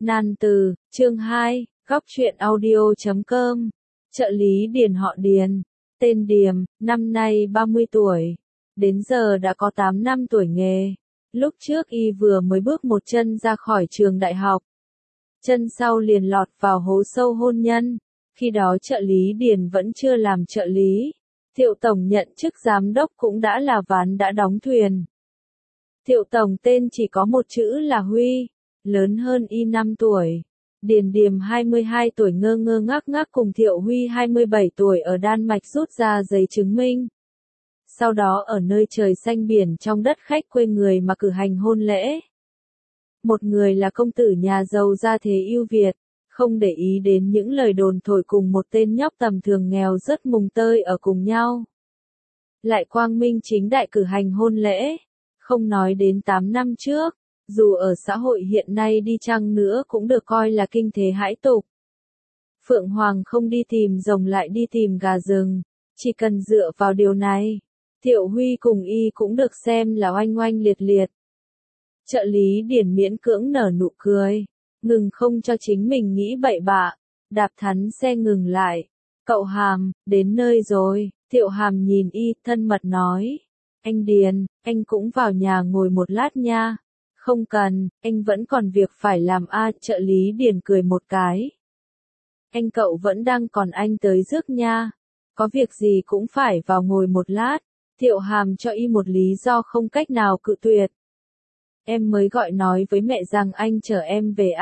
Nan từ, chương 2, góc truyện audio.com. Trợ lý Điền họ Điền, tên Điềm, năm nay 30 tuổi. Đến giờ đã có 8 năm tuổi nghề. Lúc trước y vừa mới bước một chân ra khỏi trường đại học. Chân sau liền lọt vào hố sâu hôn nhân. Khi đó trợ lý Điền vẫn chưa làm trợ lý. Thiệu Tổng nhận chức giám đốc cũng đã là ván đã đóng thuyền. Thiệu Tổng tên chỉ có một chữ là Huy, lớn hơn y 5 tuổi. Điền Điềm 22 tuổi ngơ ngơ ngác ngác cùng Thiệu Huy 27 tuổi ở Đan Mạch rút ra giấy chứng minh. Sau đó ở nơi trời xanh biển trong đất khách quê người mà cử hành hôn lễ. Một người là công tử nhà giàu gia thế ưu việt, không để ý đến những lời đồn thổi cùng một tên nhóc tầm thường nghèo rất mùng tơi ở cùng nhau. Lại quang minh chính đại cử hành hôn lễ, không nói đến 8 năm trước, dù ở xã hội hiện nay đi chăng nữa cũng được coi là kinh thế hãi tục. Phượng Hoàng không đi tìm rồng lại đi tìm gà rừng, chỉ cần dựa vào điều này, Thiệu Huy cùng y cũng được xem là oanh oanh liệt liệt. Trợ lý Điền miễn cưỡng nở nụ cười, ngừng không cho chính mình nghĩ bậy bạ, đạp thắn xe ngừng lại. Cậu Hàm, đến nơi rồi. Thiệu Hàm nhìn y thân mật nói. Anh Điền, anh cũng vào nhà ngồi một lát nha. Không cần, anh vẫn còn việc phải làm trợ lý Điền cười một cái. Anh cậu vẫn đang còn anh tới rước nha. Có việc gì cũng phải vào ngồi một lát. Thiệu Hàm cho y một lý do không cách nào cự tuyệt. Em mới gọi nói với mẹ rằng anh chở em về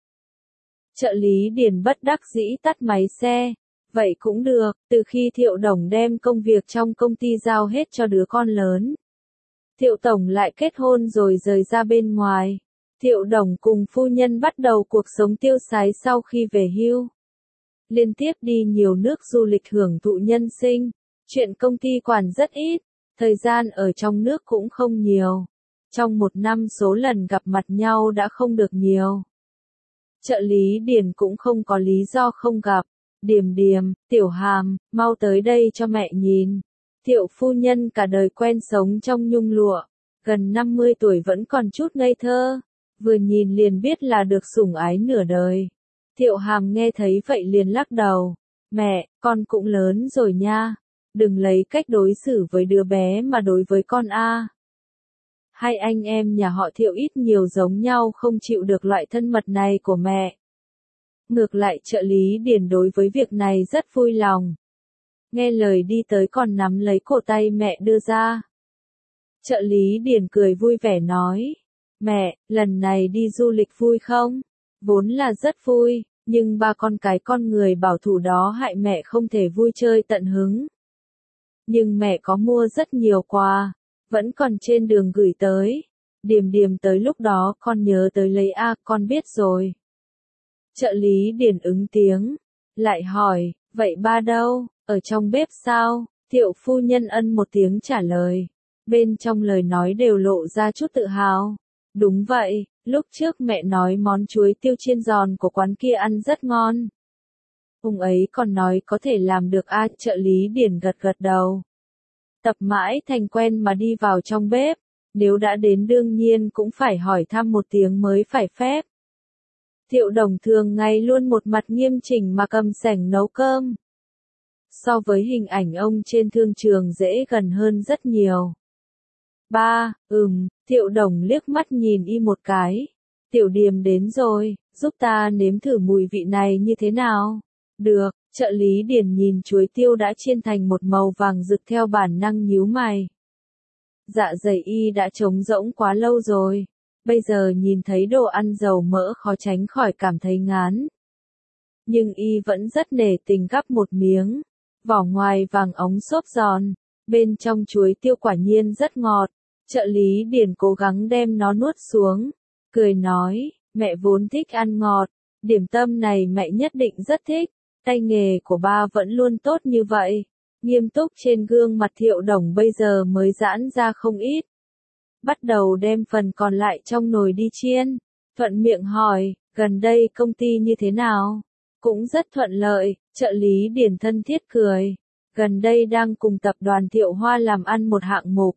Trợ lý Điền bất đắc dĩ tắt máy xe. Vậy cũng được, từ khi Thiệu Đồng đem công việc trong công ty giao hết cho đứa con lớn. Thiệu Tổng lại kết hôn rồi rời ra bên ngoài. Thiệu Đồng cùng phu nhân bắt đầu cuộc sống tiêu sái sau khi về hưu. Liên tiếp đi nhiều nước du lịch hưởng thụ nhân sinh. Chuyện công ty quản rất ít, thời gian ở trong nước cũng không nhiều. Trong một năm số lần gặp mặt nhau đã không được nhiều. Trợ lý Điền cũng không có lý do không gặp. Điềm Điềm, Tiểu Hàm, mau tới đây cho mẹ nhìn. Thiệu phu nhân cả đời quen sống trong nhung lụa, gần 50 tuổi vẫn còn chút ngây thơ, vừa nhìn liền biết là được sủng ái nửa đời. Thiệu Hàm nghe thấy vậy liền lắc đầu. Mẹ, con cũng lớn rồi nha, đừng lấy cách đối xử với đứa bé mà đối với con Hai anh em nhà họ Thiệu ít nhiều giống nhau không chịu được loại thân mật này của mẹ. Ngược lại trợ lý Điền đối với việc này rất vui lòng. Nghe lời đi tới còn nắm lấy cổ tay mẹ đưa ra. Trợ lý Điền cười vui vẻ nói. Mẹ, lần này đi du lịch vui không? Vốn là rất vui, nhưng ba con cái con người bảo thủ đó hại mẹ không thể vui chơi tận hứng. Nhưng mẹ có mua rất nhiều quà, vẫn còn trên đường gửi tới. Điềm Điềm tới lúc đó con nhớ tới lấy con biết rồi. Trợ lý Điền ứng tiếng, lại hỏi, vậy ba đâu, ở trong bếp sao? Thiệu phu nhân ân một tiếng trả lời, bên trong lời nói đều lộ ra chút tự hào. Đúng vậy, lúc trước mẹ nói món chuối tiêu chiên giòn của quán kia ăn rất ngon. Ông ấy còn nói có thể làm được trợ lý Điền gật gật đầu. Tập mãi thành quen mà đi vào trong bếp, nếu đã đến đương nhiên cũng phải hỏi thăm một tiếng mới phải phép. Thiệu Đồng thường ngày luôn một mặt nghiêm chỉnh mà cầm sảnh nấu cơm. So với hình ảnh ông trên thương trường dễ gần hơn rất nhiều. Thiệu Đồng liếc mắt nhìn y một cái. Tiểu Điềm đến rồi, giúp ta nếm thử mùi vị này như thế nào? Được, trợ lý Điền nhìn chuối tiêu đã chiên thành một màu vàng rực theo bản năng nhíu mày. Dạ dày y đã trống rỗng quá lâu rồi. Bây giờ nhìn thấy đồ ăn dầu mỡ khó tránh khỏi cảm thấy ngán. Nhưng y vẫn rất nể tình gắp một miếng. Vỏ ngoài vàng óng xốp giòn, bên trong chuối tiêu quả nhiên rất ngọt. Trợ lý Điền cố gắng đem nó nuốt xuống, cười nói, mẹ vốn thích ăn ngọt, điểm tâm này mẹ nhất định rất thích, tay nghề của ba vẫn luôn tốt như vậy. Nghiêm túc trên gương mặt Thiệu Đồng bây giờ mới giãn ra không ít. Bắt đầu đem phần còn lại trong nồi đi chiên. Thuận miệng hỏi, gần đây công ty như thế nào? Cũng rất thuận lợi, trợ lý Điền thân thiết cười. Gần đây đang cùng tập đoàn Thiệu Hoa làm ăn một hạng mục.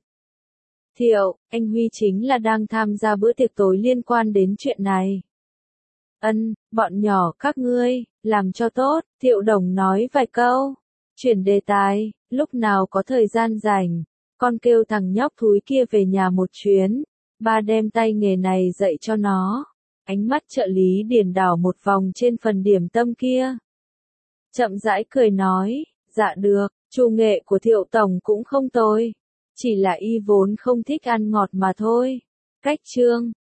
Thiệu, anh Huy chính là đang tham gia bữa tiệc tối liên quan đến chuyện này. Bọn nhỏ các ngươi, làm cho tốt, Thiệu Đồng nói vài câu. Chuyển đề tài, lúc nào có thời gian rảnh, con kêu thằng nhóc thúi kia về nhà một chuyến, ba đem tay nghề này dạy cho nó. Ánh mắt trợ lý Điền đảo một vòng trên phần điểm tâm kia. Chậm rãi cười nói, dạ được, chủ nghệ của Thiệu Tổng cũng không tồi. Chỉ là y vốn không thích ăn ngọt mà thôi. Cách chương